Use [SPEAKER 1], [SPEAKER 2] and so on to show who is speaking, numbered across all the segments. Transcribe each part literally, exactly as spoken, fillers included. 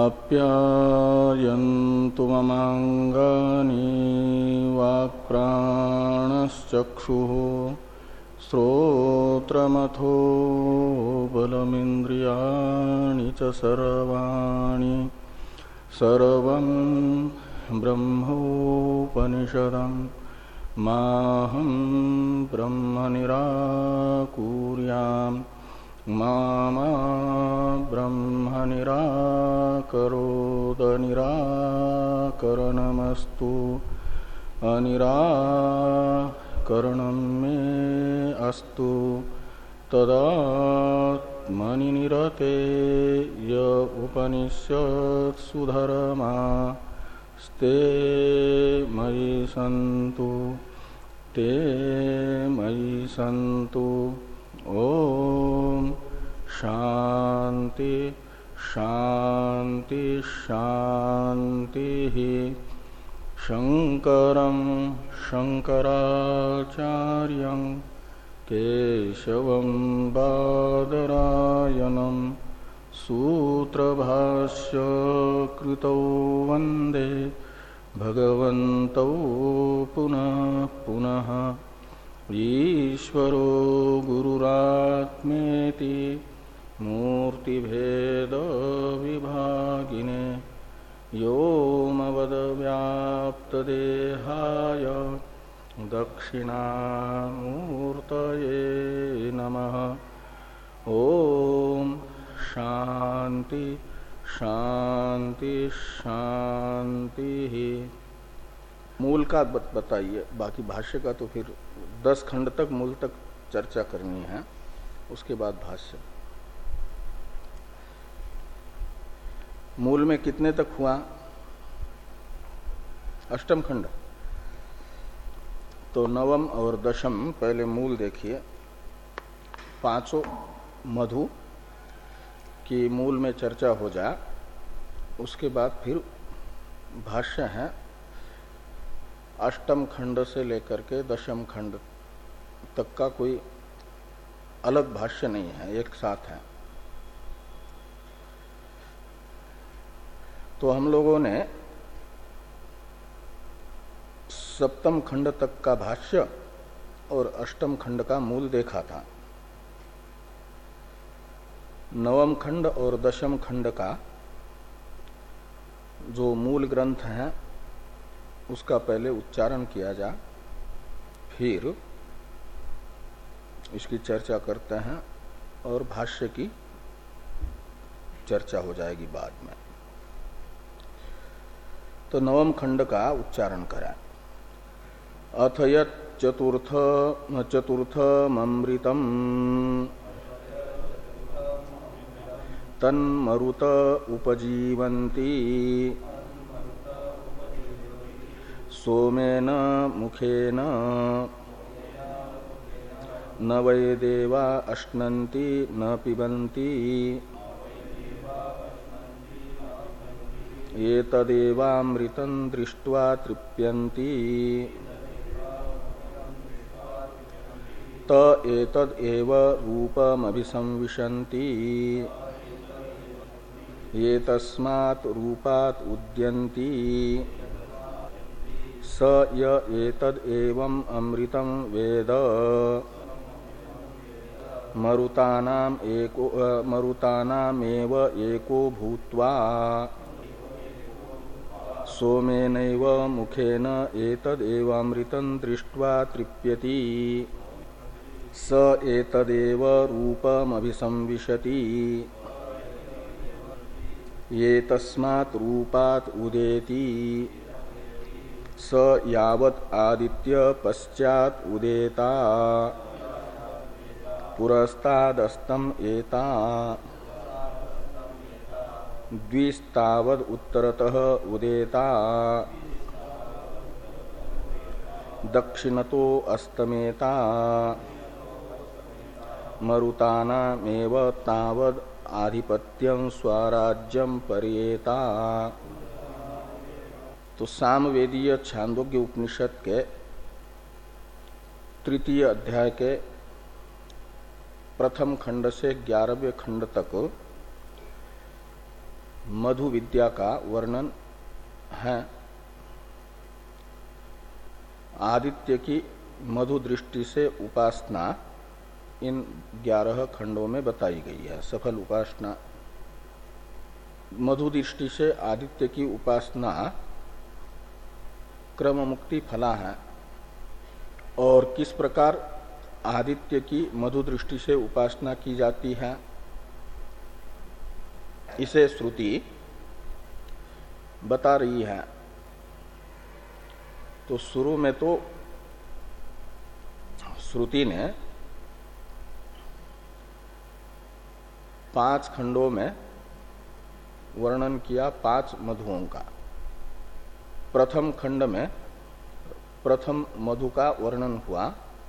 [SPEAKER 1] आप्यायन्तु ममाङ्गानि वाक्प्राणश्चक्षुः श्रोत्रमथो बलमिन्द्रियाणि च सर्वाणि सर्वं ब्रह्मोपनिषदम् माहं ब्रह्म निराकुर्याम् मा मा ब्रह्म निराकरोद निराकरणमस्तु अनिराकरणं मे अस्तु तदात्मनि निरते य उपनिषत्सु धर्मा स्ते मयि सन्तु ते मयि सन्तु। ओम शांति शांति शांति। शंकरं शंकराचार्यं केशवं बादरायणं सूत्रभाष्य कृतौ वंदे भगवन्तौ पुनः पुनः। ईश्वरो गुरुरात्मेति मूर्तिभेद विभागिने व्योमवद्व्याप्तदेहाय दक्षिणामूर्तये नमः। ओम शांति शांति शांति। मूल का बताइए, बाकी भाष्य का तो फिर दस खंड तक मूल तक चर्चा करनी है, उसके बाद भाष्य। मूल में कितने तक हुआ? अष्टम खंड। तो नवम और दशम पहले मूल देखिए। पांचों मधु की मूल में चर्चा हो जाए, उसके बाद फिर भाष्य है। अष्टम खंड से लेकर के दशम खंड तक का कोई अलग भाष्य नहीं है, एक साथ है। तो हम लोगों ने सप्तम खंड तक का भाष्य और अष्टम खंड का मूल देखा था। नवम खंड और दशम खंड का जो मूल ग्रंथ है उसका पहले उच्चारण किया जा, फिर इसकी चर्चा करते हैं और भाष्य की चर्चा हो जाएगी बाद में। तो नवम खंड का उच्चारण करें। अथ यत् चतुर्थ चतुर्थमृतम तन्मरुत उपजीवन्ति सोमेन मुखेन न वै देवा अश्नन्ति न पिबन्ति एतदेवामृतं दृष्ट्वा तृप्यन्ति त एतदेव रूपमभिसंविशन्ति एतस्मात् रूपात् उद्यन्ति स य एतद् एवं अमृतं वेद मरुतानाम एको मरुतानामेव एको भूत्वा सोमेनैव मुखेन एतद् एवामृतं दृष्ट्वा तृप्यति स एतदेव रूपमभिसंविशति एतस्मात् रूपात् उदेति स यावत् आदित्य पश्चात् उदेता पुरस्तादस्तम एता द्विस्तावद् उत्तरतः उदेता दक्षिणतो अस्तमेता मरुतानामेव तावद् आधिपत्यं स्वराज्यं पर्येता। तो सामवेदीय छांदोग्य उपनिषद के तृतीय अध्याय के प्रथम खंड से ग्यारहवें खंड तक मधु विद्या का वर्णन है। आदित्य की मधु दृष्टि से उपासना इन ग्यारह खंडों में बताई गई है। सफल उपासना मधु दृष्टि से आदित्य की उपासना क्रम मुक्ति फला है। और किस प्रकार आदित्य की मधु दृष्टि से उपासना की जाती है, इसे श्रुति बता रही है। तो शुरू में तो श्रुति ने पांच खंडों में वर्णन किया पांच मधुओं का। प्रथम खंड में प्रथम मधु का वर्णन हुआ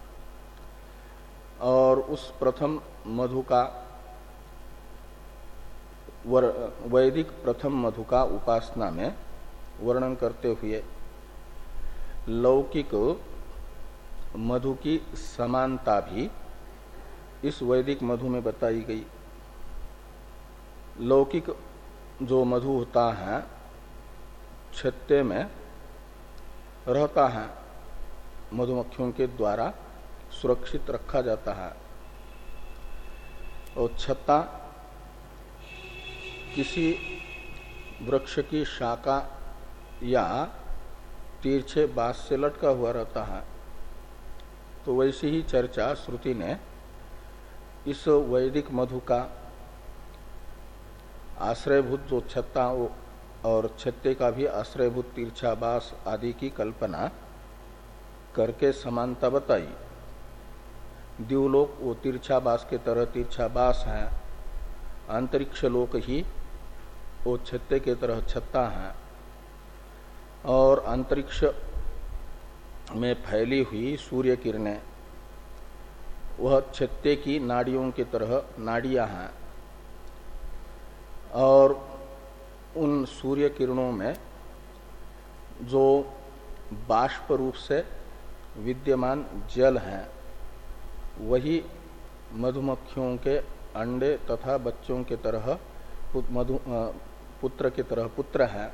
[SPEAKER 1] और उस प्रथम मधु का वैदिक प्रथम मधु का उपासना में वर्णन करते हुए लौकिक मधु की समानता भी इस वैदिक मधु में बताई गई। लौकिक जो मधु होता है छत्ते में रहता है, मधुमक्खियों के द्वारा सुरक्षित रखा जाता है। और छत्ता किसी वृक्ष की शाखा या तिरछे बांस से लटका हुआ रहता है। तो वैसी ही चर्चा श्रुति ने इस वैदिक मधु का आश्रयभूत जो छत्ता और छत्ते का भी आश्रयभूत तिरछा बांस आदि की कल्पना करके समानता बताई। द्युलोक वो तिरछा बांस के तरह तिरछा बांस है, अंतरिक्ष लोक ही वो छत्ते के तरह छत्ता है। और अंतरिक्ष में फैली हुई सूर्य किरणें वह छत्ते की नाड़ियों की तरह नाड़ियां हैं। और उन सूर्य किरणों में जो बाष्प रूप से विद्यमान जल है वही मधुमक्खियों के अंडे तथा बच्चों के तरह मधु पुत्र की तरह पुत्र है।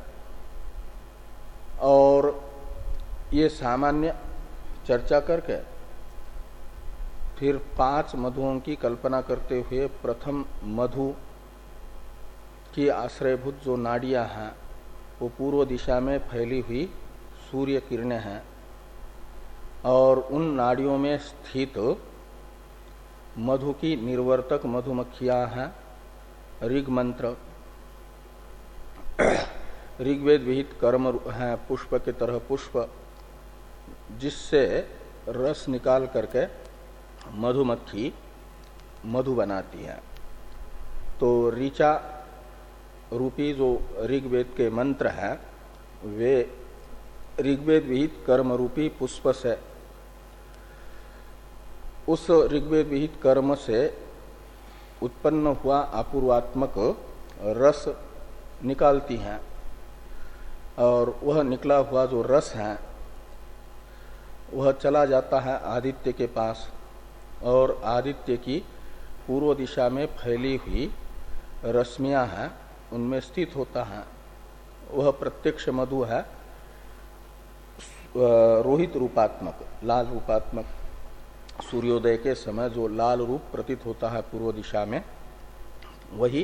[SPEAKER 1] और ये सामान्य चर्चा करके फिर पांच मधुओं की कल्पना करते हुए प्रथम मधु की आश्रयभूत जो नाड़ियां हैं वो पूर्व दिशा में फैली हुई सूर्य किरणें हैं। और उन नाड़ियों में स्थित मधु की निर्वर्तक मधुमक्खियां हैं ऋग मंत्र, ऋग्वेद विहित कर्म है पुष्प के तरह पुष्प, जिससे रस निकाल करके मधुमक्खी मधु बनाती है। तो ऋचा रूपी जो ऋग्वेद के मंत्र है वे ऋग्वेद विहित कर्म रूपी पुष्प से उस ऋग्वेद विहित कर्म से उत्पन्न हुआ अपूर्वात्मक रस निकालती हैं। और वह निकला हुआ जो रस है वह चला जाता है आदित्य के पास और आदित्य की पूर्व दिशा में फैली हुई रश्मियां हैं उनमें स्थित होता है। वह प्रत्यक्ष मधु है रोहित रूपात्मक, लाल रूपात्मक। सूर्योदय के समय जो लाल रूप प्रतीत होता है पूर्व दिशा में वही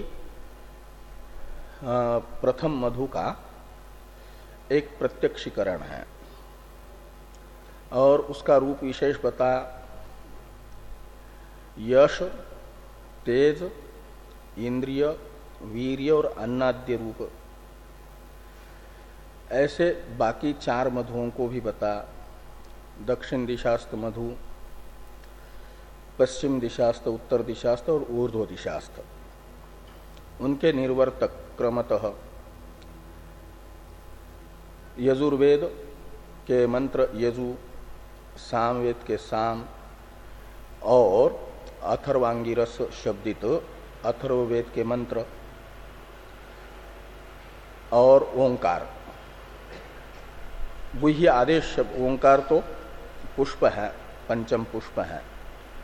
[SPEAKER 1] प्रथम मधु का एक प्रत्यक्षीकरण है। और उसका रूप विशेष बताया यश, तेज, इंद्रिय, वीर्य और अन्नाद्य रूप। ऐसे बाकी चार मधुओं को भी बताया। दक्षिण दिशास्त मधु, पश्चिम दिशास्त, उत्तर दिशास्त और ऊर्ध्व दिशास्त। उनके निर्वर्तक क्रमतः यजुर्वेद के मंत्र यजु, सामवेद के साम और अथर्वांगिरस शब्दित अथर्ववेद के मंत्र और ओंकार। गुह्य आदेश शब्द ओंकार तो पुष्प है, पंचम पुष्प है।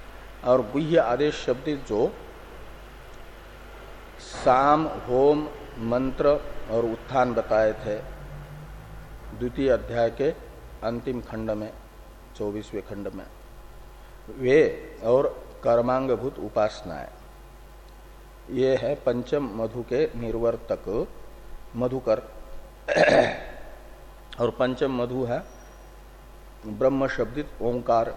[SPEAKER 1] और गुह्य आदेश शब्दित जो साम, होम, मंत्र और उत्थान बताए थे द्वितीय अध्याय के अंतिम खंड में, चौबीसवें खंड में, वे और कर्मांगभूत उपासनाएं, ये है पंचम मधु के निर्वर्तक मधुकर। और पंचम मधु है ब्रह्म शब्दित ओंकार।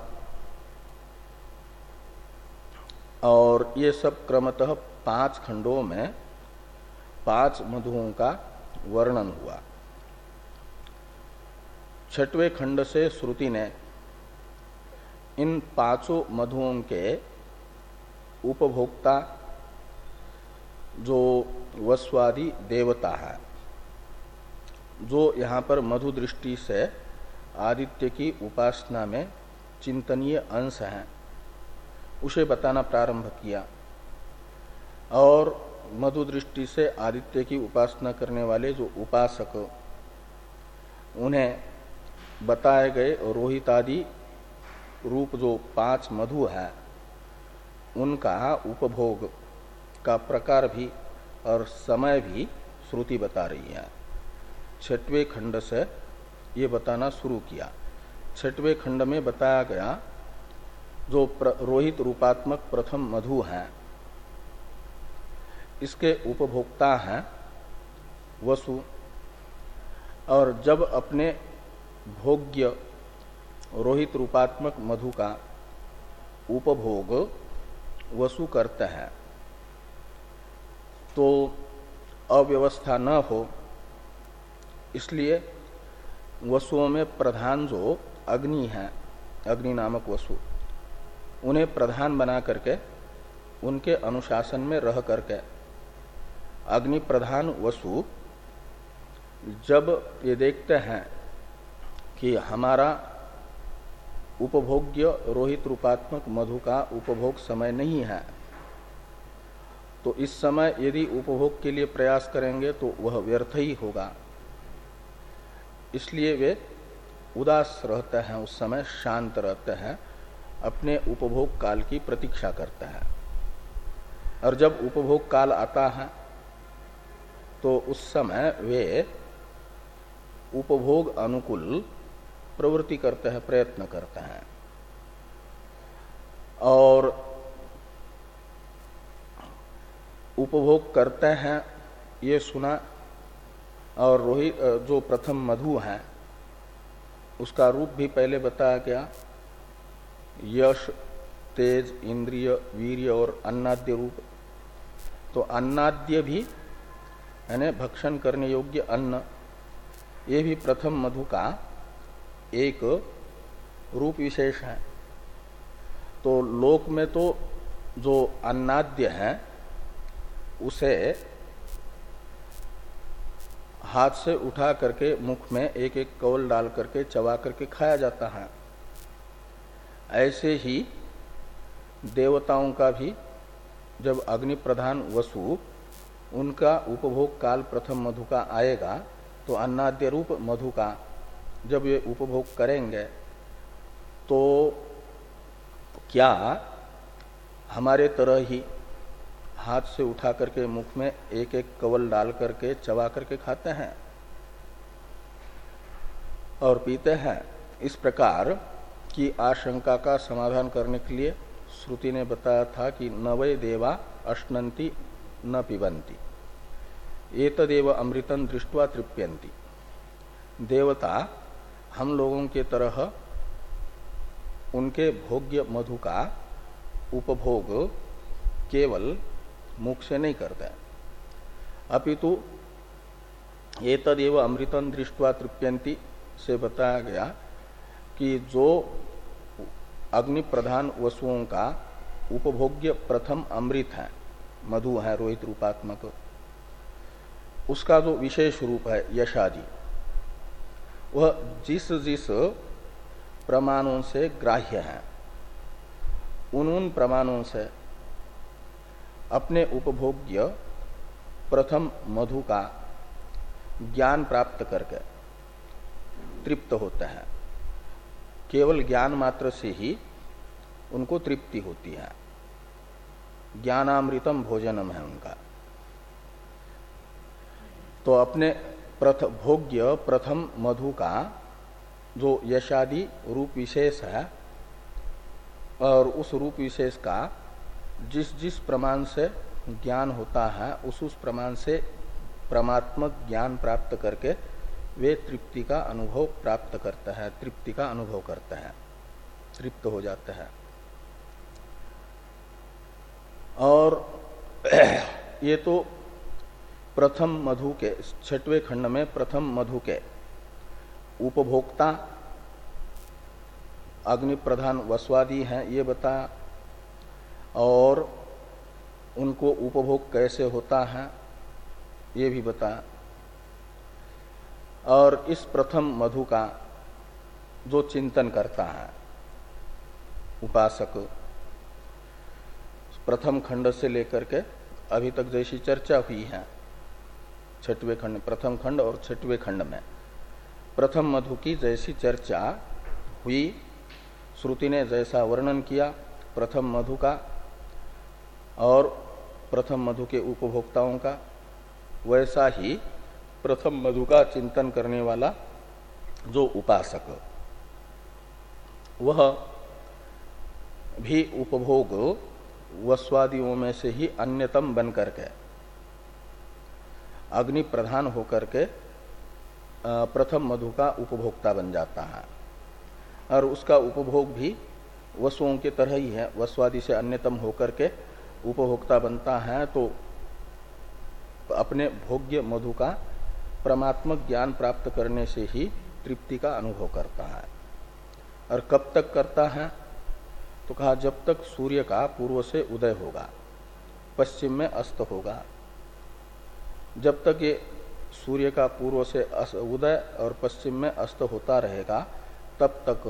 [SPEAKER 1] और ये सब क्रमतः पांच खंडों में पांच मधुओं का वर्णन हुआ। छठवें खंड से श्रुति ने इन पांचों मधुओं के उपभोक्ता जो वस्वादि देवता है, जो यहाँ पर मधु दृष्टि से आदित्य की उपासना में चिंतनीय अंश हैं, उसे बताना प्रारंभ किया। और मधु दृष्टि से आदित्य की उपासना करने वाले जो उपासक, उन्हें बताए गए रोहित आदि रूप जो पांच मधु है, उनका उपभोग का प्रकार भी और समय भी श्रुति बता रही है। छठवें खंड से ये बताना शुरू किया। छठवें खंड में बताया गया जो रोहित रूपात्मक प्रथम मधु है, इसके उपभोक्ता हैं वसु। और जब अपने भोग्य रोहित रूपात्मक मधु का उपभोग वसु करते हैं तो अव्यवस्था न हो, इसलिए वसुओं में प्रधान जो अग्नि है, अग्नि नामक वसु, उन्हें प्रधान बना करके उनके अनुशासन में रह करके अग्नि प्रधान वसु जब ये देखते हैं कि हमारा उपभोग्य रोहित रूपात्मक मधु का उपभोग समय नहीं है, तो इस समय यदि उपभोग के लिए प्रयास करेंगे तो वह व्यर्थ ही होगा। इसलिए वे उदास रहते हैं, उस समय शांत रहते हैं, अपने उपभोग काल की प्रतीक्षा करते हैं। और जब उपभोग काल आता है तो उस समय वे उपभोग अनुकूल प्रवृत्ति करते हैं, प्रयत्न करते हैं। और उपभोग करते हैं ये सुना। और रोहित जो प्रथम मधु है उसका रूप भी पहले बताया गया, यश, तेज, इंद्रिय, वीर्य और अन्नाद्य रूप। तो अन्नाद्य भी यानी भक्षण करने योग्य अन्न, ये भी प्रथम मधु का एक रूप विशेष है। तो लोक में तो जो अन्नाद्य है उसे हाथ से उठा करके मुख में एक एक कवल डाल करके चबा करके खाया जाता है। ऐसे ही देवताओं का भी जब अग्नि प्रधान वसु उनका उपभोग काल प्रथम मधु का आएगा तो अन्नाद्य रूप मधु का जब ये उपभोग करेंगे तो क्या हमारे तरह ही हाथ से उठा करके मुख में एक एक कवल डाल करके चबा करके खाते हैं और पीते हैं? इस प्रकार की आशंका का समाधान करने के लिए श्रुति ने बताया था कि न वै देवा अश्नन्ति न पिबन्ति एतदेव अमृतं दृष्ट्वा तृप्यन्ति। देवता हम लोगों के तरह उनके भोग्य मधु का उपभोग केवल मुख से नहीं करते, अपितु एतदेव अमृतं दृष्ट्वा तृप्यन्ति से बताया गया कि जो अग्नि प्रधान वसुओं का उपभोग्य प्रथम अमृत है, मधु है रोहित रूपात्मक, उसका जो विशेष रूप है यशादि, वह जिस जिस प्रमाणों से ग्राह्य है उन उन प्रमाणों से अपने उपभोग्य प्रथम मधु का ज्ञान प्राप्त करके तृप्त होते हैं। केवल ज्ञान मात्र से ही उनको तृप्ति होती है। ज्ञानामृतम भोजनम है उनका। तो अपने प्रथम भोग्य प्रथम मधु का जो यशादि रूप विशेष है और उस रूप विशेष का जिस जिस प्रमाण से ज्ञान होता है उस उस प्रमाण से परमात्मक ज्ञान प्राप्त करके वे तृप्ति का अनुभव प्राप्त करते हैं, तृप्ति का अनुभव करते हैं, तृप्त हो जाते हैं। और ये तो प्रथम मधु के छठवें खंड में प्रथम मधु के उपभोक्ता अग्नि प्रधान वस्वादी हैं ये बताया, और उनको उपभोग कैसे होता है ये भी बताया। और इस प्रथम मधु का जो चिंतन करता है उपासक, प्रथम खंड से लेकर के अभी तक जैसी चर्चा हुई है छठवें खंड, प्रथम खंड और छठवें खंड में प्रथम मधु की जैसी चर्चा हुई, श्रुति ने जैसा वर्णन किया प्रथम मधु का और प्रथम मधु के उपभोक्ताओं का, वैसा ही प्रथम मधु का चिंतन करने वाला जो उपासक वह भी उपभोग वस्वादियों में से ही अन्यतम बन करके अग्नि प्रधान होकर के प्रथम मधु का उपभोक्ता बन जाता है। और उसका उपभोग भी वसुओं की तरह ही है, वस्वादि से अन्यतम होकर के उपभोक्ता बनता है। तो अपने भोग्य मधु का परमात्मक ज्ञान प्राप्त करने से ही तृप्ति का अनुभव करता है। और कब तक करता है तो कहा जब तक सूर्य का पूर्व से उदय होगा, पश्चिम में अस्त होगा। जब तक ये सूर्य का पूर्व से उदय और पश्चिम में अस्त होता रहेगा तब तक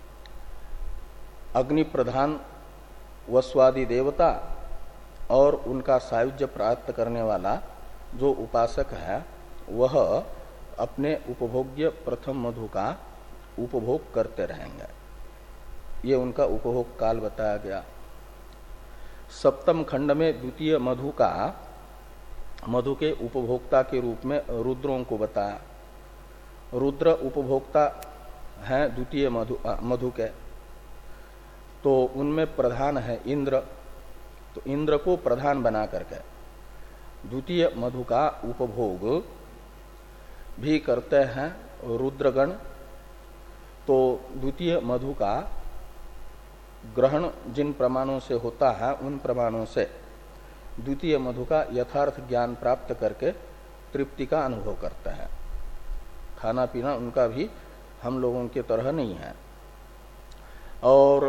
[SPEAKER 1] अग्नि प्रधान वस्वादि देवता और उनका सायुज्य प्राप्त करने वाला जो उपासक है वह अपने उपभोग्य प्रथम मधु का उपभोग करते रहेंगे। ये उनका उपभोग काल बताया गया। सप्तम खंड में द्वितीय मधु का मधु के उपभोक्ता के रूप में रुद्रों को बताया। रुद्र उपभोक्ता हैं द्वितीय मधु मधु के, तो उनमें प्रधान है इंद्र। तो इंद्र को प्रधान बना करके द्वितीय मधु का उपभोग भी करते हैं रुद्रगण। तो द्वितीय मधु का ग्रहण जिन प्रमाणों से होता है उन प्रमाणों से द्वितीय मधु का यथार्थ ज्ञान प्राप्त करके तृप्ति का अनुभव करता है। खाना पीना उनका भी हम लोगों की तरह नहीं है। और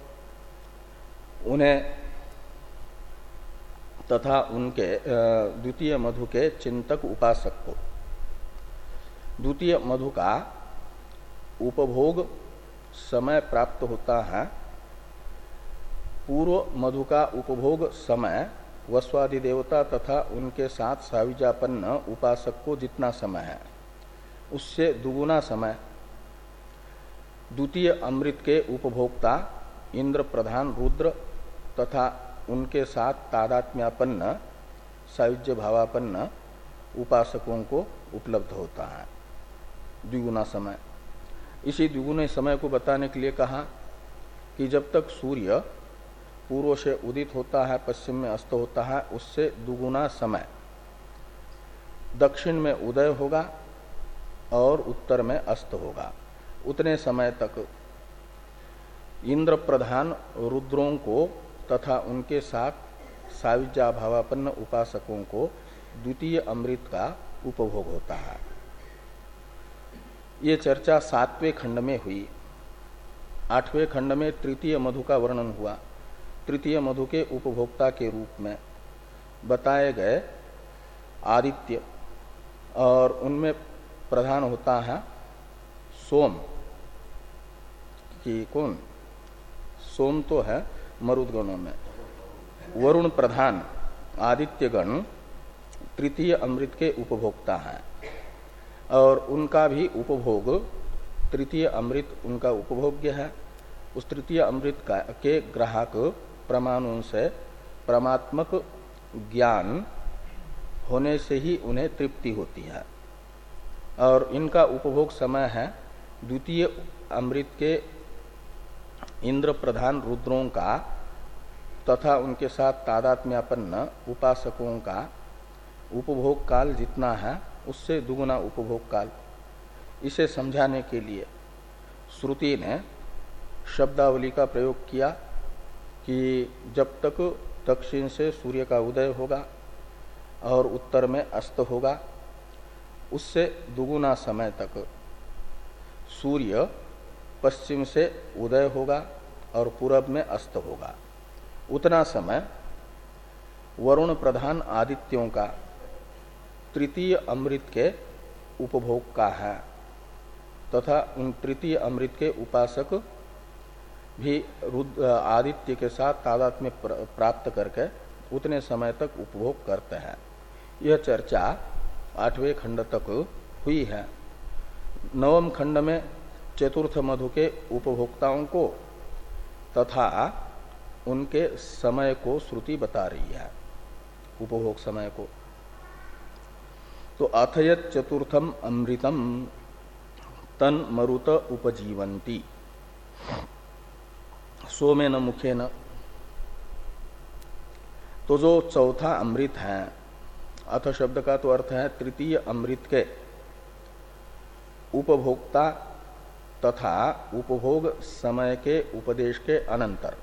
[SPEAKER 1] उन्हें तथा उनके द्वितीय मधु के चिंतक उपासक को द्वितीय मधु का उपभोग समय प्राप्त होता है। पूर्व मधु का उपभोग समय वस्वादि देवता तथा उनके साथ साविजापन्न उपासक को जितना समय है उससे दुगुना समय द्वितीय अमृत के उपभोक्ता इंद्र प्रधान रुद्र तथा उनके साथ तादात्म्यापन्न सायुज्य भावापन्न उपासकों को उपलब्ध होता है द्विगुना समय। इसी द्विगुने समय को बताने के लिए कहा कि जब तक सूर्य पूर्व से उदित होता है पश्चिम में अस्त होता है उससे दुगुना समय दक्षिण में उदय होगा और उत्तर में अस्त होगा। उतने समय तक इंद्र प्रधान रुद्रों को तथा उनके साथ साविज्याभावापन्न उपासकों को द्वितीय अमृत का उपभोग होता है। ये चर्चा सातवें खंड में हुई। आठवें खंड में तृतीय मधु का वर्णन हुआ। तृतीय मधु के उपभोक्ता के रूप में बताए गए आदित्य, और उनमें प्रधान होता है सोम कि कौन सोम तो है मरुदगणों में, वरुण प्रधान आदित्यगण तृतीय अमृत के उपभोक्ता हैं। और उनका भी उपभोग तृतीय अमृत उनका उपभोग्य है। उस तृतीय अमृत का के ग्राहक प्रमाणों से परमात्मक ज्ञान होने से ही उन्हें तृप्ति होती है। और इनका उपभोग समय है द्वितीय अमृत के इंद्र प्रधान रुद्रों का तथा उनके साथ तादात्म्यापन्न उपासकों का उपभोग काल जितना है उससे दुगुना उपभोग काल। इसे समझाने के लिए श्रुति ने शब्दावली का प्रयोग किया कि जब तक दक्षिण से सूर्य का उदय होगा और उत्तर में अस्त होगा, उससे दुगुना समय तक सूर्य पश्चिम से उदय होगा और पूरब में अस्त होगा, उतना समय वरुण प्रधान आदित्यों का तृतीय अमृत के उपभोग का है तथा उन तृतीय अमृत के उपासक भी रुद्र आदित्य के साथ तादात्म्य प्राप्त करके उतने समय तक उपभोग करते हैं। यह चर्चा आठवें खंड तक हुई है। नवम खंड में चतुर्थ मधु के उपभोक्ताओं को तथा उनके समय को श्रुति बता रही है, उपभोग समय को। तो अथयत चतुर्थम अमृतम तन मरुत उपजीवंती सोमेन मुखेन। तो जो चौथा अमृत है, अथ शब्द का तो अर्थ है तृतीय अमृत के उपभोक्ता तथा उपभोग समय के उपदेश के अनंतर,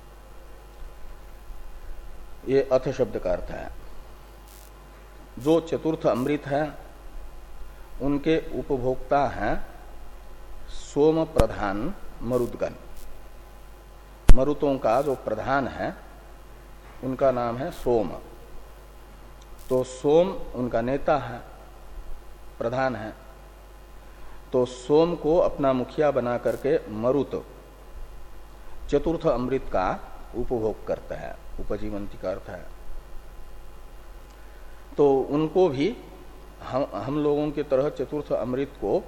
[SPEAKER 1] ये अथ शब्द का अर्थ है। जो चतुर्थ अमृत है उनके उपभोक्ता हैं सोम प्रधान मरुदगण। मरुतों का जो प्रधान है उनका नाम है सोम। तो सोम उनका नेता है, प्रधान है। तो सोम को अपना मुखिया बना करके मरुत चतुर्थ अमृत का उपभोग करता है, उपजीवंती का अर्थ है। तो उनको भी हम हम लोगों की तरह चतुर्थ अमृत को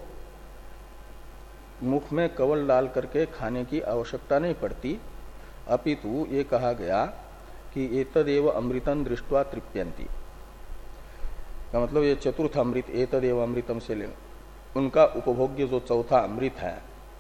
[SPEAKER 1] मुख में कवल डाल करके खाने की आवश्यकता नहीं पड़ती, अपितु ये कहा गया कि एतदेव अमृतम दृष्ट्वा तृप्यन्ति का मतलब ये चतुर्थ अमृत एतदेव अमृतम से ले उनका उपभोग्य जो चौथा अमृत है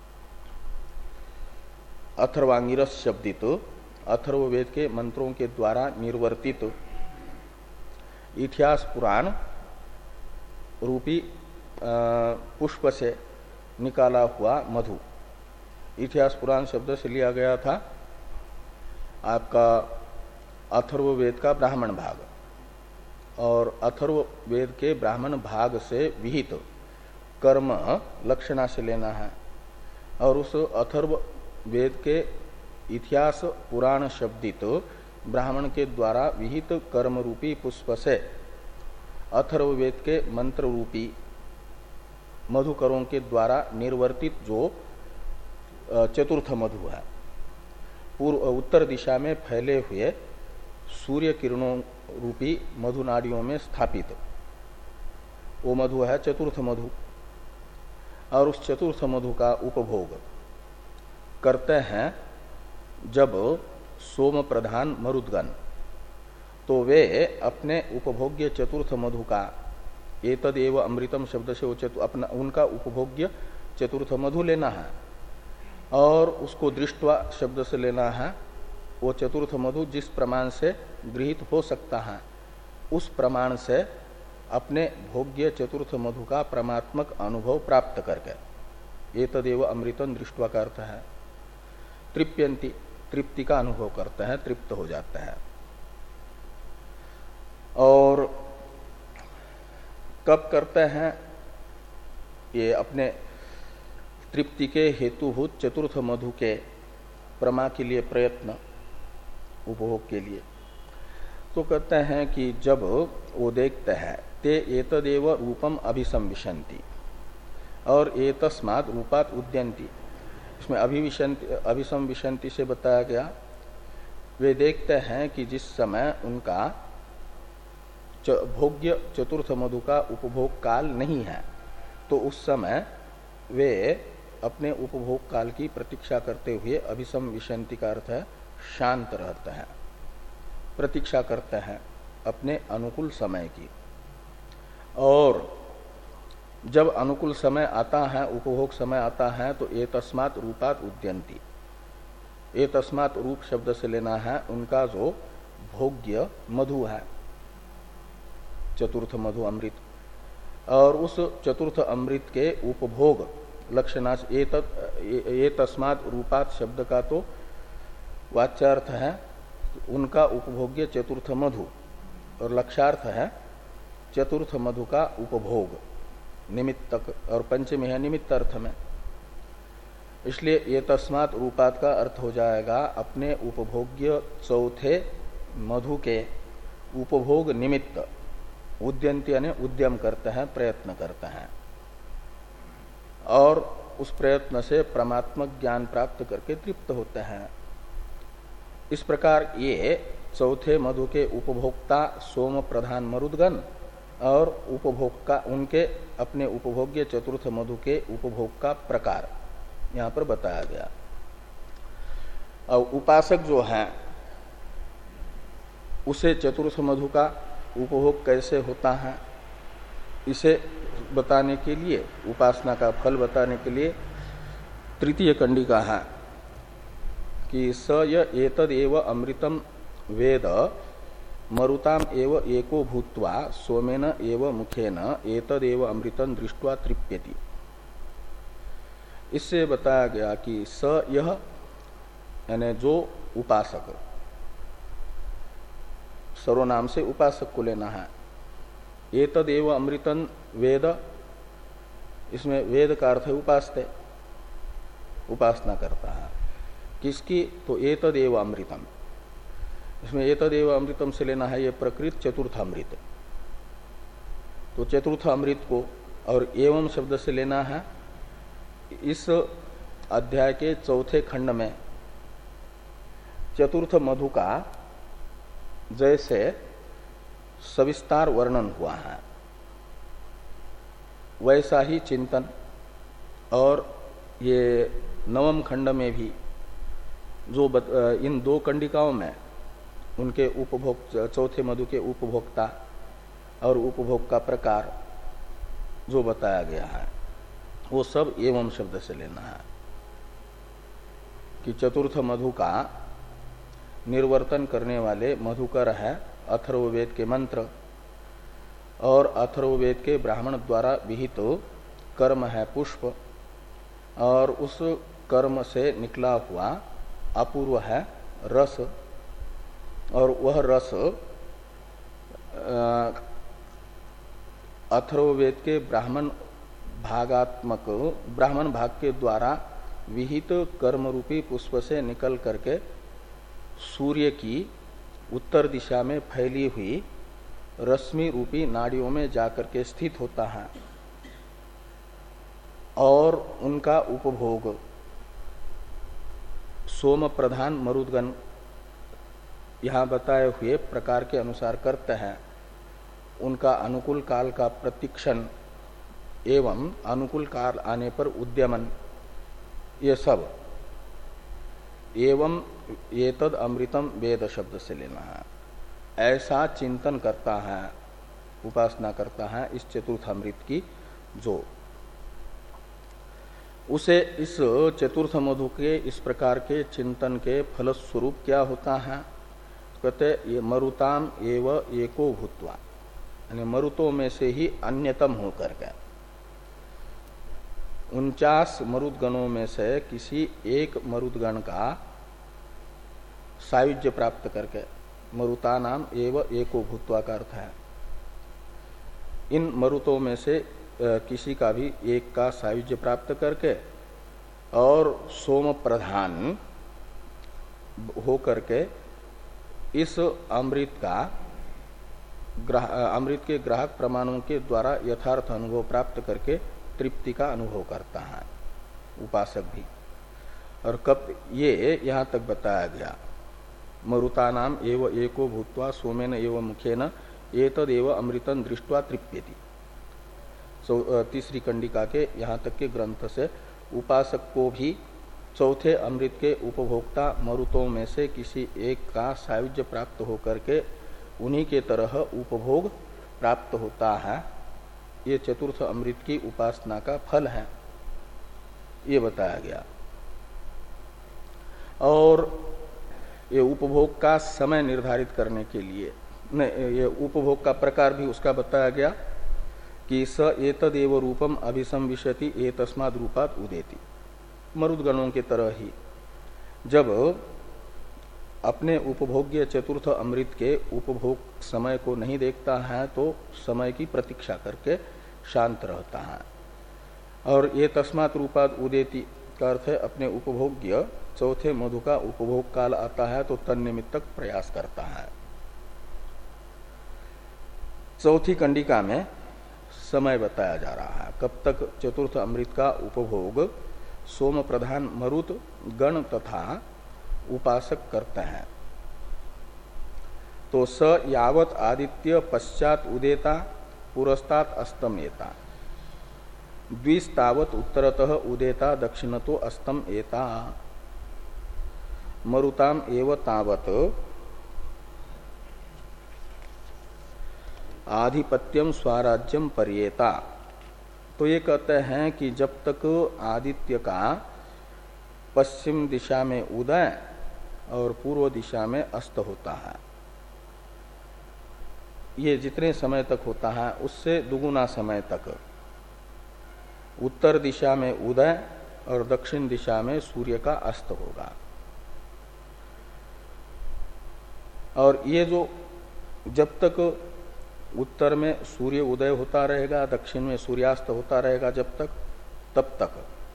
[SPEAKER 1] अथर्वांगिरस शब्दित अथर्ववेद के मंत्रों के द्वारा निर्वर्तित इतिहास पुराण रूपी पुष्प से निकाला हुआ मधु। इतिहास पुराण शब्द से लिया गया था आपका अथर्ववेद का ब्राह्मण भाग, और अथर्ववेद के ब्राह्मण भाग से विहित कर्म लक्षणा से लेना है। और उस अथर्ववेद के इतिहास पुराण शब्दित ब्राह्मण के द्वारा विहित कर्म रूपी पुष्प से अथर्ववेद के मंत्र रूपी मधुकरों के द्वारा निर्वर्तित जो चतुर्थ मधु है, पूर्व उत्तर दिशा में फैले हुए सूर्य किरणों रूपी मधु नाड़ियों में स्थापित वो मधु है चतुर्थ मधु। और उस चतुर्थ मधु का उपभोग करते हैं जब सोम प्रधान मरुदगण, तो वे अपने उपभोग्य चतुर्थ मधु का एतदेव अमृतम शब्द से वो चतु अपना उनका उपभोग्य चतुर्थ मधु लेना है, और उसको दृष्टवा शब्द से लेना है वो चतुर्थ मधु जिस प्रमाण से गृहीत हो सकता है उस प्रमाण से अपने भोग्य चतुर्थ मधु का परमात्मक अनुभव प्राप्त करके एतदेव अमृतम दृष्टवा का अर्थ है तृप्यंती, तृप्ति का अनुभव करते हैं, तृप्त हो जाते हैं। और कब करते हैं ये अपने तृप्ति के हेतुभूत चतुर्थ मधु के प्रमा के लिए प्रयत्न उपभोग के लिए, तो कहते हैं कि जब वो देखते हैं ते एतदेव रूपम अभिसंविशन्ति और एतस्मात् रूपात् उद्यन्ति। इसमें अभिविशन्ति अभिसंविशन्ति से बताया गया वे देखते हैं कि जिस समय उनका भोग्य चतुर्थ मधु का उपभोग काल नहीं है तो उस समय वे अपने उपभोग काल की प्रतीक्षा करते हुए अभिसंविशन्ति का अर्थ है शांत रहते हैं, प्रतीक्षा करते हैं अपने अनुकूल समय की। और जब अनुकूल समय आता है, उपभोग समय आता है, तो ए तस्मात् रूपात् उद्यन्ति। ए तस्मात् रूप शब्द से लेना है उनका जो भोग्य मधु है, चतुर्थ मधु अमृत, और उस चतुर्थ अमृत के उपभोग लक्षणार्थ ए तस्मात् रूपात् शब्द का तो वाच्यार्थ है उनका उपभोग्य चतुर्थ मधु, और लक्ष्यार्थ है चतुर्थ मधु का उपभोग निमित्तक, और पंचमी है निमित्त अर्थ में। इसलिए ये तस्मात् रूपात् का अर्थ हो जाएगा अपने उपभोग्य चौथे मधु के उपभोग निमित्त उद्यंती यानी उद्यम करते हैं, प्रयत्न करते हैं, और उस प्रयत्न से परमात्मक ज्ञान प्राप्त करके तृप्त होते हैं। इस प्रकार ये चौथे मधु के उपभोक्ता सोम प्रधान मरुदगण और उपभोग का उनके अपने उपभोग्य चतुर्थ मधु के उपभोग का प्रकार यहां पर बताया गया। और उपासक जो है उसे चतुर्थ मधु का उपभोग कैसे होता है, इसे बताने के लिए, उपासना का फल बताने के लिए तृतीय कंडिका है कि स य एतद एव अमृतम वेद मरुताम एव एको भूत्वा सोमेन एव मुखेन एतद एव अमृतम दृष्ट्वा तृप्यति। इससे बताया गया कि स यह यानी जो उपासक, सर्वनाम से उपासक को लेना है, एतद एव अमृतम वेद, इसमें वेद का अर्थ है उपासते, उपासना करता है किसकी, तो एतद एव अमृतम, इसमें एतद एव अमृतम से लेना है ये प्रकृत चतुर्थ अमृत, तो चतुर्थ अमृत को, और एवं शब्द से लेना है इस अध्याय के चौथे खंड में चतुर्थ मधु का जैसे सविस्तार वर्णन हुआ है वैसा ही चिंतन, और ये नवम खंड में भी जो बत, इन दो कंडिकाओं में उनके उपभोग चौथे मधु के उपभोक्ता और उपभोग का प्रकार जो बताया गया है वो सब एवं शब्द से लेना है कि चतुर्थ मधु का निर्वर्तन करने वाले मधुकर है अथर्ववेद के मंत्र, और अथर्ववेद के ब्राह्मण द्वारा विहित तो कर्म है पुष्प, और उस कर्म से निकला हुआ अपूर्व है रस, और वह रस अथर्ववेद के ब्राह्मण भागात्मक ब्राह्मण भाग के द्वारा विहित कर्म रूपी पुष्प से निकल करके सूर्य की उत्तर दिशा में फैली हुई रश्मि रूपी नाड़ियों में जाकर के स्थित होता है, और उनका उपभोग सोम प्रधान मरुदगण यहाँ बताए हुए प्रकार के अनुसार करते हैं। उनका अनुकूल काल का प्रतीक्षण एवं अनुकूल काल आने पर उद्यमन, ये सब एवं एतद अमृतम वेद शब्द से लेना है, ऐसा चिंतन करता है, उपासना करता है इस चतुर्थ अमृत की, जो उसे इस चतुर्थ मधु के इस प्रकार के चिंतन के फलस्वरूप क्या होता है, कहते ये मरुताम एव एको भूत्वा, यानी मरुतों में से ही अन्यतम होकर के उनचास मरुदगणों में से किसी एक मरुदगण का सायुज्य प्राप्त करके, मरुता नाम एव एको भूत्वा का अर्थ है इन मरुतों में से किसी का भी एक का सायुज्य प्राप्त करके और सोम प्रधान हो करके इस अमृत का अमृत के ग्राहक प्रमाणों के द्वारा यथार्थ अनुभव प्राप्त करके तृप्ति का अनुभव करता है उपासक भी। और कब ये यहाँ तक बताया गया, मरुता नाम एव एको भूत्वा सोमेन एव मुखेन एतद एव अमृतम दृष्ट्वा तृप्यति। so, तीसरी कंडिका के यहाँ तक के ग्रंथ से उपासक को भी चौथे अमृत के उपभोक्ता मरुतों में से किसी एक का सायुज्य प्राप्त होकर के उन्हीं के तरह उपभोग प्राप्त होता है, ये चतुर्थ अमृत की उपासना का फल है, ये बताया गया। और ये उपभोग का समय निर्धारित करने के लिए नहीं, ये उपभोग का प्रकार भी उसका बताया गया कि स एतदेव रूपम अभिसंविशति एतस्माद् रूपात् उदेति। मरुद्गणों के तरह ही जब अपने उपभोग्य चतुर्थ अमृत के उपभोग समय को नहीं देखता है तो समय की प्रतीक्षा करके शांत रहता है। और ये तस्मात् रूपात् उदेति का अर्थ है अपने उपभोग्य चौथे मधु का उपभोग काल आता है तो तन्निमित्तक प्रयास करता है। चौथी कंडिका में समय बताया जा रहा है, कब तक चतुर्थ अमृत का उपभोग सोम प्रधान मरुत गण तथा उपासक करते हैं। तो स यावत आदित्य पश्चात उदेता पुरस्तात् अस्तमेता, द्विस्तावत उत्तरतः उदेता दक्षिणतो अस्तम एता, मरुताम एव तावत आधिपत्यम स्वराज्यम पर्येता। तो ये कहते हैं कि जब तक आदित्य का पश्चिम दिशा में उदय और पूर्व दिशा में अस्त होता है, ये जितने समय तक होता है उससे दुगुना समय तक उत्तर दिशा में उदय और दक्षिण दिशा में सूर्य का अस्त होगा। और ये जो जब तक उत्तर में सूर्य उदय होता रहेगा, दक्षिण में सूर्यास्त होता रहेगा, जब तक तब तक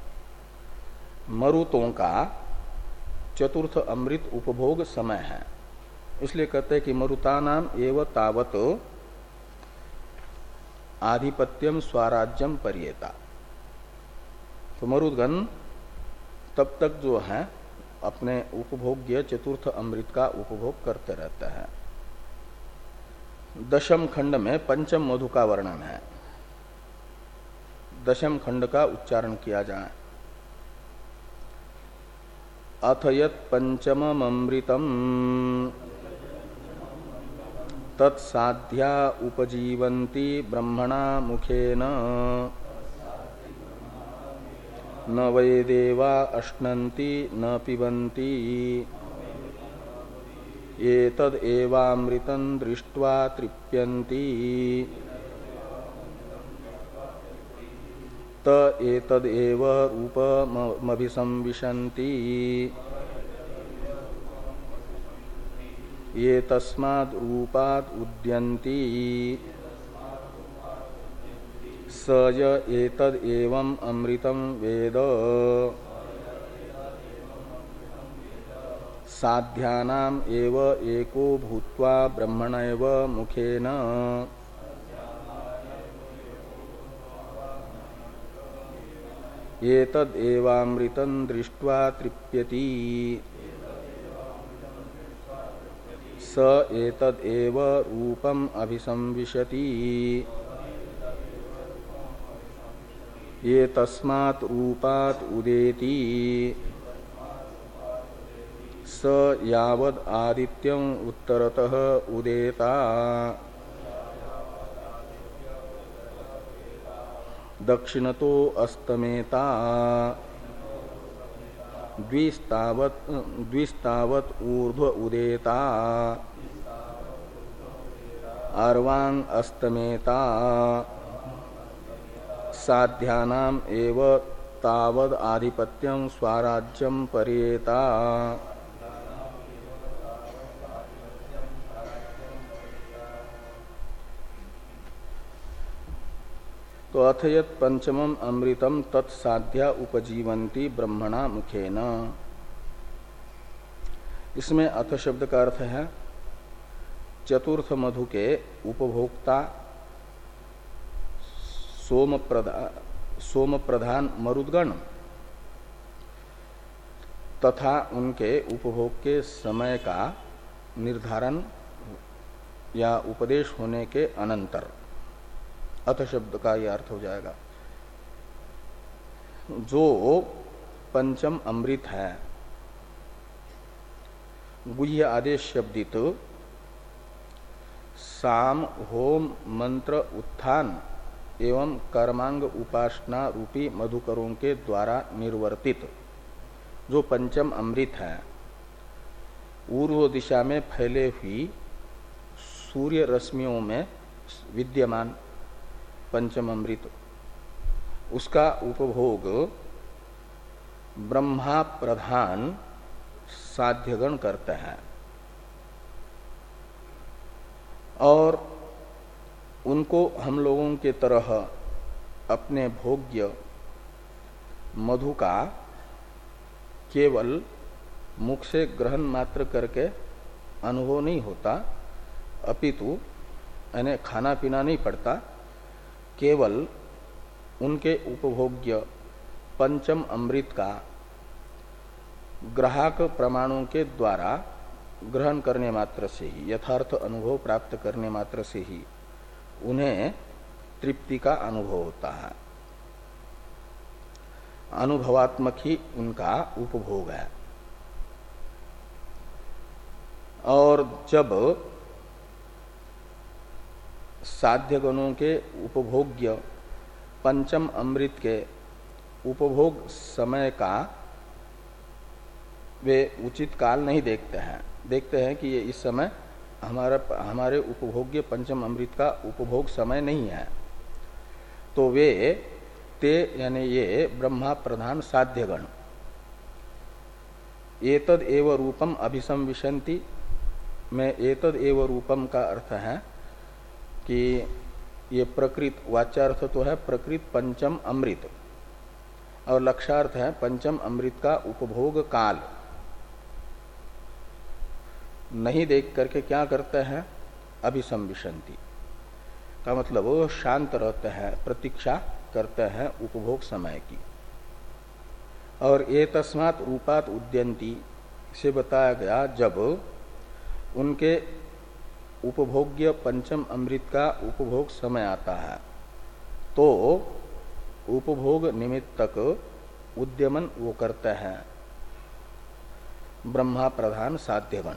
[SPEAKER 1] मरुतों का चतुर्थ अमृत उपभोग समय है। इसलिए कहते हैं कि मरुता नाम एव तावत आधिपत्यम स्वराज्यम पर्येता। तो मरुदगण तब तक जो है अपने उपभोग्य चतुर्थ अमृत का उपभोग करते रहते हैं। दशम खंड में पंचम मधु का वर्णन है, दशम खंड का उच्चारण किया जाए। अथ यत् पंचममृतम तत्साध्या उपजीवन्ति ब्रह्मणा मुखेन न वै देवा अश्नन्ति न पिबन्ति एतद् एवामृतं दृष्ट्वा तृप्यन्ति त एतद् एव रूपमभिसंविशन्ति ये तस्माद् रूपात् उद्यन्ति स य एतद् एवं अमृतं वेद साध्यानाम एव एको भूत्वा ब्रह्मणैव मुखेन एतद् एवामृतं दृष्ट्वा तृप्यति स एतद् एव रूपम अभिसंविशति ये तस्मात् रूपात् उदेति स यावद् आदित्यं उत्तरतः उदेता दक्षिणतो अस्तमेता द्विस्तावत् द्विस्तावत् ऊर्ध्व उदेता अर्वांग अस्तमेता साध्यानाम एव तावद् आधिपत्यं स्वराज्यं पर्येता। तो अथ यत् पंचमम अमृतम तत्साध्या उपजीवन्ति ब्रह्मणा मुखेन, इसमें अथ शब्द का अर्थ है चतुर्थ मधु के उपभोक्ता सोम प्रधान सोम प्रधान मरुद्गण तथा उनके उपभोग के समय का निर्धारण या उपदेश होने के अनंतर अथ शब्द का यह अर्थ हो जाएगा। जो पंचम अमृत है गुह्य आदेश शब्दित साम होम मंत्र उत्थान एवं कर्मांग उपासना रूपी मधुकरों के द्वारा निर्वर्तित जो पंचम अमृत है, पूर्व दिशा में फैले हुई सूर्य रश्मियों में विद्यमान पंचम अमृत, उसका उपभोग ब्रह्मा प्रधान साध्यगण करते हैं और उनको हम लोगों के तरह अपने भोग्य मधु का केवल मुख से ग्रहण मात्र करके अनुभव नहीं होता, अपितु यानी खाना पीना नहीं पड़ता, केवल उनके उपभोग्य पंचम अमृत का ग्राहक प्रमाणों के द्वारा ग्रहण करने मात्र से ही, यथार्थ अनुभव प्राप्त करने मात्र से ही उन्हें तृप्ति का अनुभव होता है। अनुभवात्मक ही उनका उपभोग है। और जब साध्य गणों के उपभोग्य पंचम अमृत के उपभोग समय का वे उचित काल नहीं देखते हैं, देखते हैं कि ये इस समय हमारा हमारे उपभोग्य पंचम अमृत का उपभोग समय नहीं है, तो वे ते यानी ये ब्रह्मा प्रधान साध्यगण एतद एव रूपम अभिसंविशन्ति में एतद एव रूपम का अर्थ है कि ये प्रकृत वाच्यार्थ तो है प्रकृत पंचम अमृत और लक्ष्यार्थ है पंचम अमृत का उपभोग काल नहीं देख करके क्या करते हैं, अभिसंविशन्ति का मतलब वो शांत रहते हैं, प्रतीक्षा करते हैं उपभोग समय की। और ये तस्मात् रूपात उद्यन्ति से बताया गया जब उनके उपभोग्य पंचम अमृत का उपभोग समय आता है तो उपभोग निमित्तक उद्यमन वो करते हैं ब्रह्मा प्रधान साध्यगण।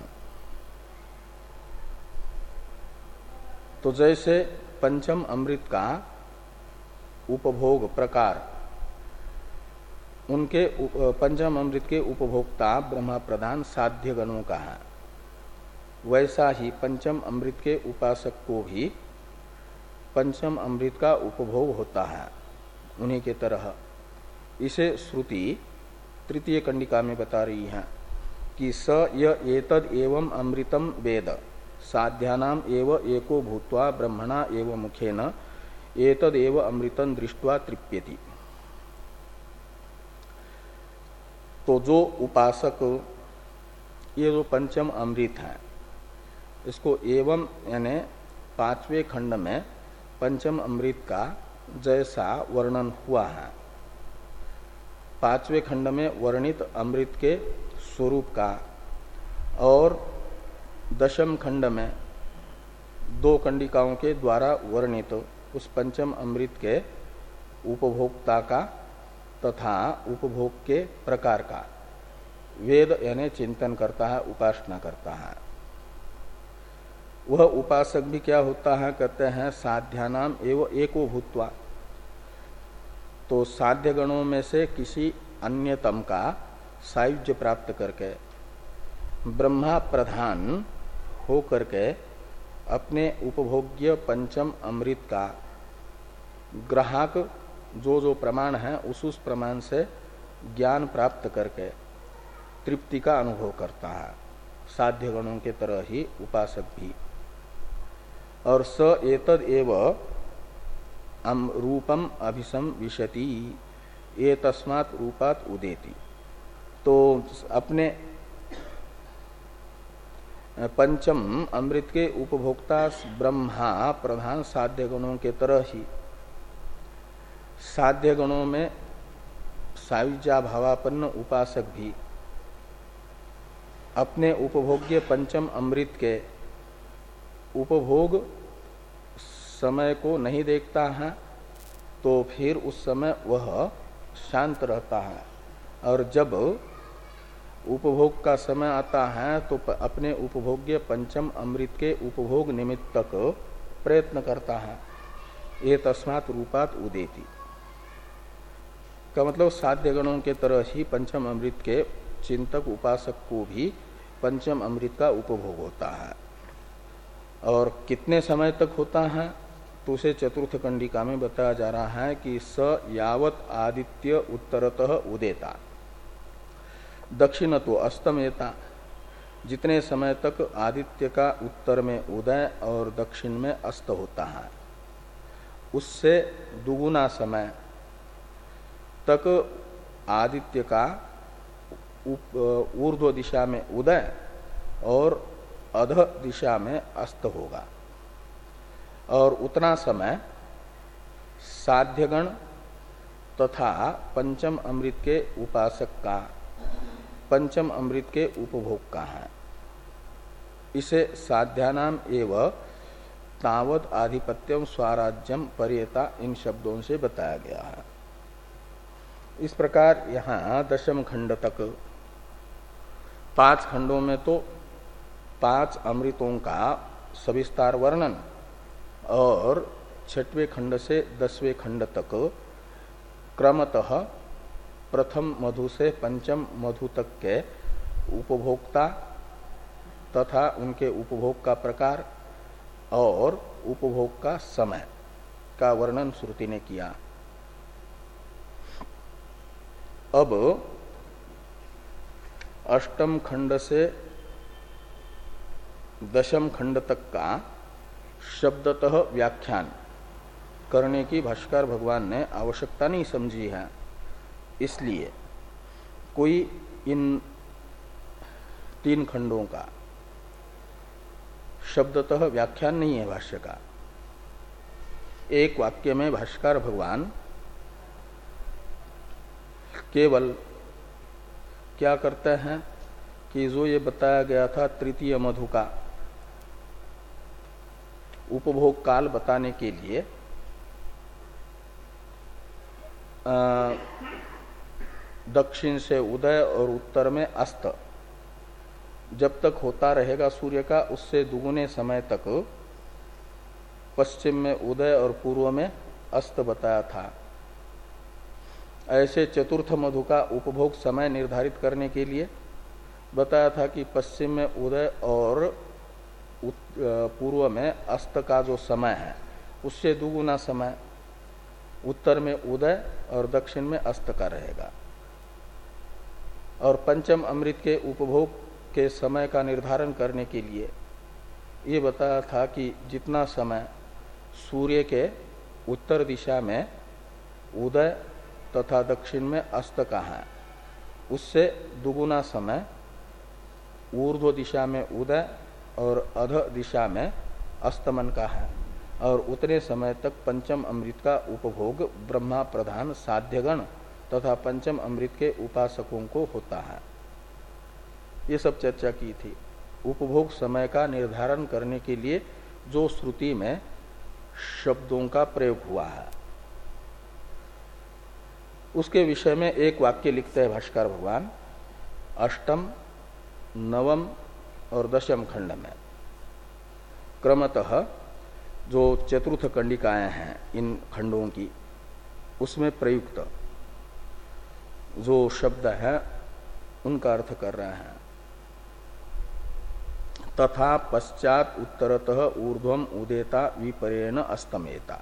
[SPEAKER 1] तो जैसे पंचम अमृत का उपभोग प्रकार उनके पंचम अमृत के उपभोक्ता ब्रह्मा प्रधान साध्य गणों का है, वैसा ही पंचम अमृत के उपासक को भी पंचम अमृत का उपभोग होता है उन्हीं के तरह। इसे श्रुति तृतीय कंडिका में बता रही है कि स य एतद एवं अमृतम वेद साध्यानाम एव एको भूत्वा ब्रह्मणा एव मुखेन एतद एव अमृतं दृष्ट्वा तृप्यति। तो जो उपासक ये जो पंचम अमृत है इसको एवं यानी पांचवें खंड में पंचम अमृत का जैसा वर्णन हुआ है, पांचवें खंड में वर्णित अमृत के स्वरूप का और दशम खंड में दो कंडिकाओं के द्वारा वर्णित तो उस पंचम अमृत के उपभोक्ता का तथा उपभोग के प्रकार का वेद यानी चिंतन करता है, उपासना करता है। वह उपासक भी क्या होता है, कहते हैं साध्यानाम एवं एको भूत्वा। तो साध्य गणों में से किसी अन्यतम का सायुज्य प्राप्त करके ब्रह्मा प्रधान हो करके अपने उपभोग्य पंचम अमृत का ग्राहक जो जो प्रमाण है उस उस प्रमाण से ज्ञान प्राप्त करके तृप्ति का अनुभव करता है, साध्य गणों के तरह ही उपासक भी। और स एतद एव अम रूपम अभिसम विशति ये तस्मात् रूपात उदेति। तो अपने पंचम अमृत के उपभोक्ता ब्रह्मा प्रधान साध्य गणों के तरह ही साध्य गणों में सायुज्या भावापन्न उपासक भी अपने उपभोग्य पंचम अमृत के उपभोग समय को नहीं देखता है तो फिर उस समय वह शांत रहता है, और जब उपभोग का समय आता है तो अपने उपभोग्य पंचम अमृत के उपभोग निमित्तक प्रयत्न करता है, ये तस्मात् रूपात उदेति का मतलब साध्य गणों के तरह ही पंचम अमृत के चिंतक उपासक को भी पंचम अमृत का उपभोग होता है। और कितने समय तक होता है तो उसे चतुर्थ कंडिका में बताया जा रहा है कि स यावत आदित्य उत्तरतः उदेता दक्षिणतो अस्तमेता, जितने समय तक आदित्य का उत्तर में उदय और दक्षिण में अस्त होता है उससे दुगुना समय तक आदित्य का ऊर्ध्व दिशा में उदय और अध दिशा में अस्त होगा। और उतना समय साध्यगण तथा पंचम अमृत के उपासक का पंचम अमृत के उपभोग का है। इसे साध्यानाम एवं तावत आधिपत्यम स्वराज्यम पर्यता इन शब्दों से बताया गया है। इस प्रकार यहाँ दशम खंड तक पांच खंडों में तो पांच अमृतों का सविस्तार वर्णन और छठवें खंड से दसवें खंड तक क्रमतः प्रथम मधु से पंचम मधु तक के उपभोक्ता तथा उनके उपभोग का प्रकार और उपभोग का समय का वर्णन श्रुति ने किया। अब अष्टम खंड से दशम खंड तक का शब्दतः व्याख्यान करने की भाष्कर भगवान ने आवश्यकता नहीं समझी है, इसलिए कोई इन तीन खंडों का शब्दतः व्याख्यान नहीं है भाष्य का। एक वाक्य में भाष्कर भगवान केवल क्या करते हैं कि जो ये बताया गया था तृतीय मधु का उपभोग काल बताने के लिए दक्षिण से उदय और उत्तर में अस्त जब तक होता रहेगा सूर्य का उससे दुगुने समय तक पश्चिम में उदय और पूर्व में अस्त बताया था। ऐसे चतुर्थ मधु का उपभोग समय निर्धारित करने के लिए बताया था कि पश्चिम में उदय और पूर्व में अस्त का जो समय है उससे दुगुना समय उत्तर में उदय और दक्षिण में अस्त का रहेगा। और पंचम अमृत के उपभोग के समय का निर्धारण करने के लिए ये बताया था कि जितना समय सूर्य के उत्तर दिशा में उदय तथा दक्षिण में अस्त का है उससे दुगुना समय ऊर्ध्व दिशा में उदय और अध दिशा में अस्तमन का है। और उतने समय तक पंचम अमृत का उपभोग ब्रह्मा प्रधान साध्यगण तथा पंचम अमृत के उपासकों को होता है। ये सब चर्चा की थी। उपभोग समय का निर्धारण करने के लिए जो श्रुति में शब्दों का प्रयोग हुआ है उसके विषय में एक वाक्य लिखते हैं भाष्कर भगवान अष्टम नवम और दशम खंड में क्रमतः जो चतुर्थ कंडिकाएं हैं इन खंडों की उसमें प्रयुक्त जो शब्द है उनका अर्थ कर रहे हैं। तथा पश्चात उत्तरतः ऊर्ध्वम उदेता विपरेण अस्तमेता,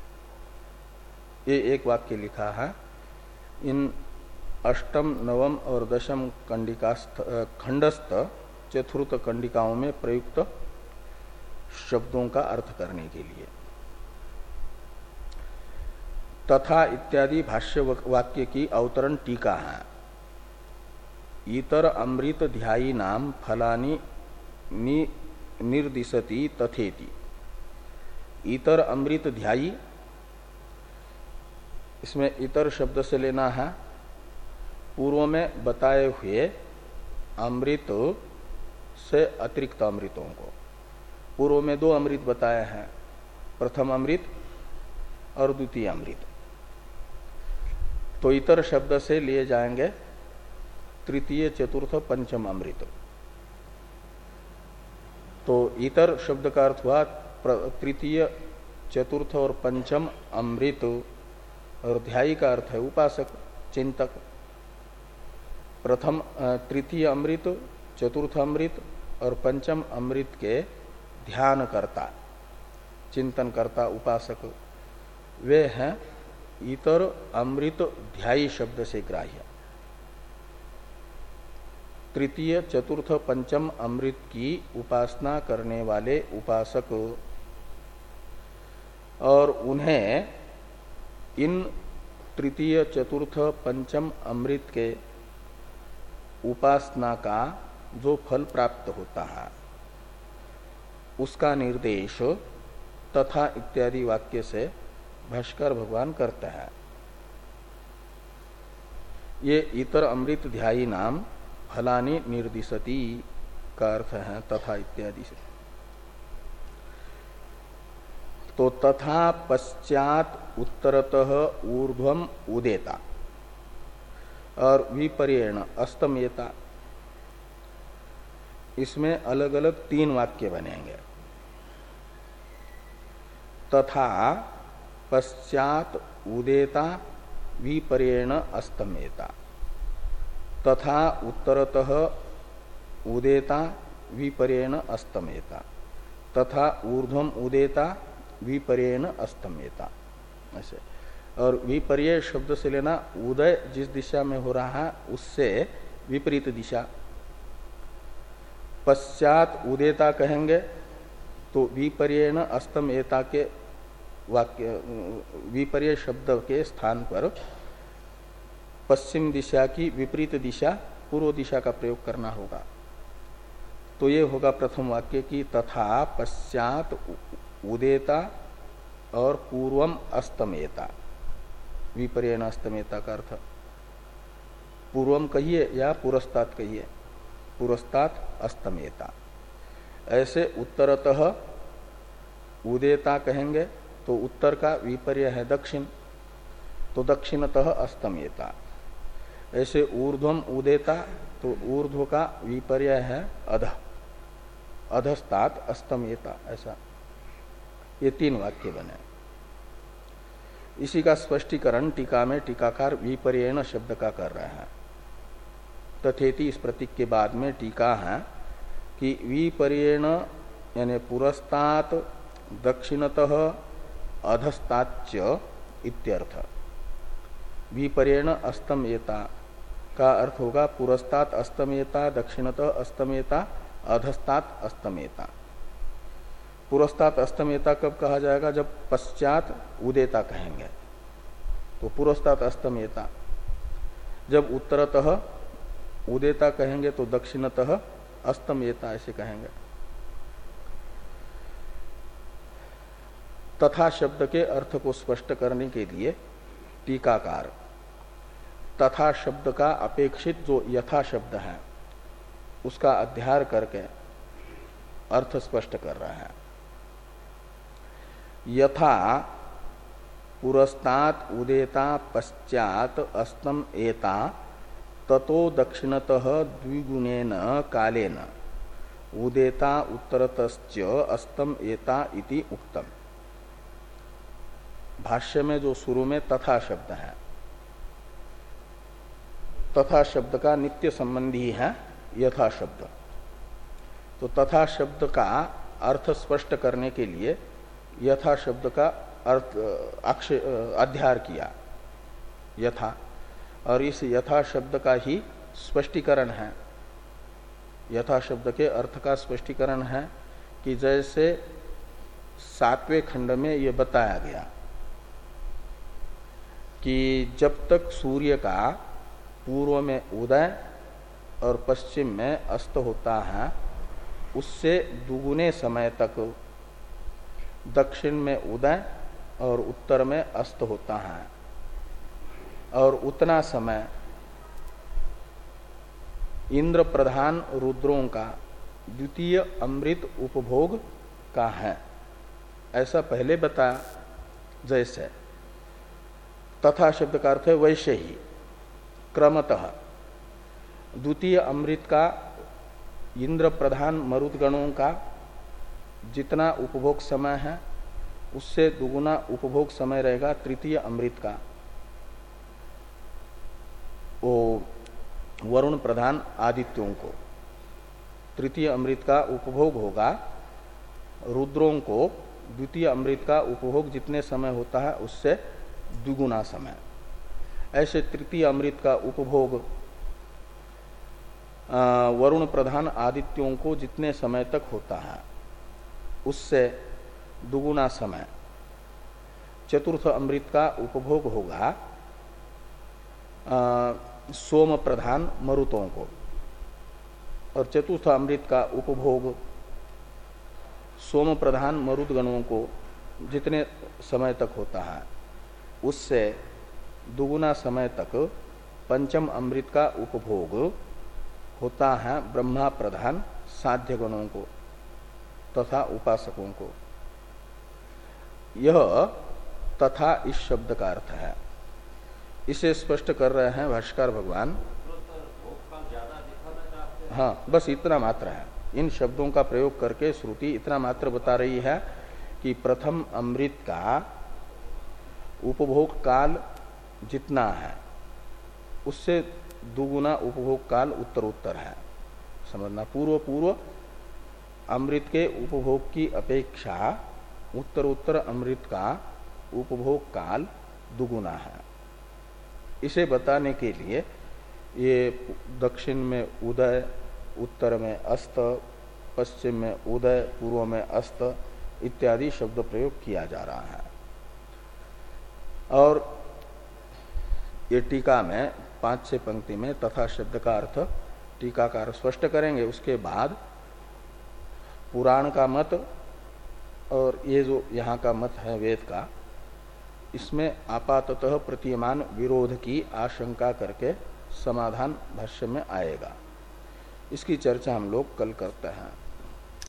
[SPEAKER 1] ये एक वाक्य लिखा है। इन अष्टम नवम और दशम कंडिका खंडस्थ चतुर्थ कंडिकाओं में प्रयुक्त शब्दों का अर्थ करने के लिए। तथा इत्यादि भाष्य वाक्य की अवतरण टीका है। इतर अमृत ध्यायी नाम फलानि नि, निर्दिशति तथेति। इतर अमृत ध्यायी, इसमें इतर शब्द से लेना है पूर्व में बताए हुए अमृत से अतिरिक्त अमृतों को। पूर्व में दो अमृत बताए हैं, प्रथम अमृत और द्वितीय अमृत। तो इतर शब्द से लिए जाएंगे तृतीय चतुर्थ पंचम अमृत। तो इतर शब्द का अर्थ हुआ तृतीय चतुर्थ और पंचम अमृत, और ध्यायी का अर्थ है उपासक, चिंतक। प्रथम तृतीय अमृत, चतुर्थ अमृत और पंचम अमृत के ध्यान करता, चिंतन करता, उपासक, वे हैं इतर अमृत ध्यायी शब्द से ग्राह्य। तृतीय चतुर्थ पंचम अमृत की उपासना करने वाले उपासक, और उन्हें इन तृतीय चतुर्थ पंचम अमृत के उपासना का जो फल प्राप्त होता है उसका निर्देश तथा इत्यादि वाक्य से भाष्कर भगवान करते हैं। ये इतर अमृत ध्यायी नाम फलानि निर्दिशति का अर्थ है तथा इत्यादि से। तो तथा पश्चात उत्तरतः ऊर्ध्वम उदेता और विपर्येण अस्तमेता, इसमें अलग अलग तीन वाक्य बनेंगे। तथा पश्चात उदेता विपर्येण अस्तमेता, तथा उत्तरतः उदेता विपर्येण अस्तमेता, तथा ऊर्ध्वम उदेता विपर्येण अस्तमेता, ऐसे। और विपर्य शब्द से लेना उदय जिस दिशा में हो रहा है उससे विपरीत दिशा। पश्चात उदेता कहेंगे तो विपर्येण अस्तमेता के वाक्य, विपर्य शब्द के स्थान पर पश्चिम दिशा की विपरीत दिशा पूर्व दिशा का प्रयोग करना होगा। तो ये होगा प्रथम वाक्य की तथा पश्चात उदेता और पूर्वम अस्तमेता, विपर्येण अस्तमेता का अर्थ पूर्वम कहिए या पुरस्तात कहिए, पुरस्तात अस्तमेता। ऐसे उत्तरतः उदेता कहेंगे तो उत्तर का विपर्य है दक्षिण, तो दक्षिणतः अस्तमेता। ऐसे ऊर्ध्वम उदेता तो ऊर्ध्व का विपर्य है अध, अधस्तात अस्तमेता, ऐसा। ये तीन वाक्य बने। इसी का स्पष्टीकरण टीका में टीकाकार विपर्येण शब्द का कर रहे हैं। तथेति इस प्रतीक के बाद में टीका है कि विपर्येण यानी पुरस्तात दक्षिणतः अधस्ताच्च इत्यर्थ। विपर्येण अस्तमेता का अर्थ होगा पुरस्तात अस्तमेता, दक्षिणतः अस्तमेता, अधस्तात अस्तमेता। पुरस्तात अस्तमेता कब कहा जाएगा? जब पश्चात उदेता कहेंगे तो पुरस्तात अस्तमेता। जब उत्तरतः उदेता कहेंगे तो दक्षिणतः अस्तमेता, ऐसे कहेंगे। तथा शब्द के अर्थ को स्पष्ट करने के लिए टीकाकार तथा शब्द का अपेक्षित जो यथा शब्द है उसका अध्यार करके अर्थ स्पष्ट कर रहा है। यथा पुरस्तात उदेता पश्चात अस्तम एता ततो दक्षिणतः द्विगुणेन कालेन उदेता उत्तरतश्च अस्तम एता इति उक्तम। भाष्य में जो शुरू में तथा शब्द है, तथा शब्द का नित्य संबंधी है यथा शब्द। तो तथा शब्द का अर्थ स्पष्ट करने के लिए यथा शब्द का अर्थ अक्षय अध्यार किया यथा, और इस यथा शब्द का ही स्पष्टीकरण है। यथा शब्द के अर्थ का स्पष्टीकरण है कि जैसे सातवें खंड में ये बताया गया कि जब तक सूर्य का पूर्व में उदय और पश्चिम में अस्त होता है उससे दुगुने समय तक दक्षिण में उदय और उत्तर में अस्त होता है, और उतना समय इंद्र प्रधान रुद्रों का द्वितीय अमृत उपभोग का है, ऐसा पहले बताया। जैसे तथा शब्द का अर्थ है वैसे ही क्रमतः द्वितीय अमृत का इंद्र प्रधान मरुदगणों का जितना उपभोग समय है उससे दुगुना उपभोग समय रहेगा तृतीय अमृत का। वो वरुण प्रधान आदित्यों को तृतीय अमृत का उपभोग होगा, रुद्रों को द्वितीय अमृत का उपभोग जितने समय होता है उससे द्विगुना समय। ऐसे तृतीय अमृत का उपभोग वरुण प्रधान आदित्यों को जितने समय तक होता है उससे दुगुना समय। चतुर्थ अमृत का उपभोग होगा आ, सोम प्रधान मरुतों को, और चतुर्थ अमृत का उपभोग सोम प्रधान मरुदगणों को जितने समय तक होता है उससे दुगुना समय तक पंचम अमृत का उपभोग होता है ब्रह्मा प्रधान साध्य गणों को तथा उपासकों को। यह तथा इस शब्द का अर्थ है। इसे स्पष्ट कर रहे हैं भाष्यकार भगवान। हाँ, बस इतना मात्र है। इन शब्दों का प्रयोग करके श्रुति इतना मात्र बता रही है कि प्रथम अमृत का उपभोग काल जितना है उससे दुगुना उपभोग काल उत्तरोत्तर है। समझना, पूर्व पूर्व अमृत के उपभोग की अपेक्षा उत्तरोत्तर अमृत का उपभोग काल दुगुना है। इसे बताने के लिए ये दक्षिण में उदय, उत्तर में अस्त, पश्चिम में उदय, पूर्व में अस्त इत्यादि शब्द प्रयोग किया जा रहा है। और ये टीका में पांच छह पंक्ति में तथा शब्द का अर्थ टीकाकार स्पष्ट करेंगे। उसके बाद पुराण का मत और ये जो यहाँ का मत है वेद का, इसमें आपाततः प्रतीयमान विरोध की आशंका करके समाधान भाष्य में आएगा। इसकी चर्चा हम लोग कल करते हैं।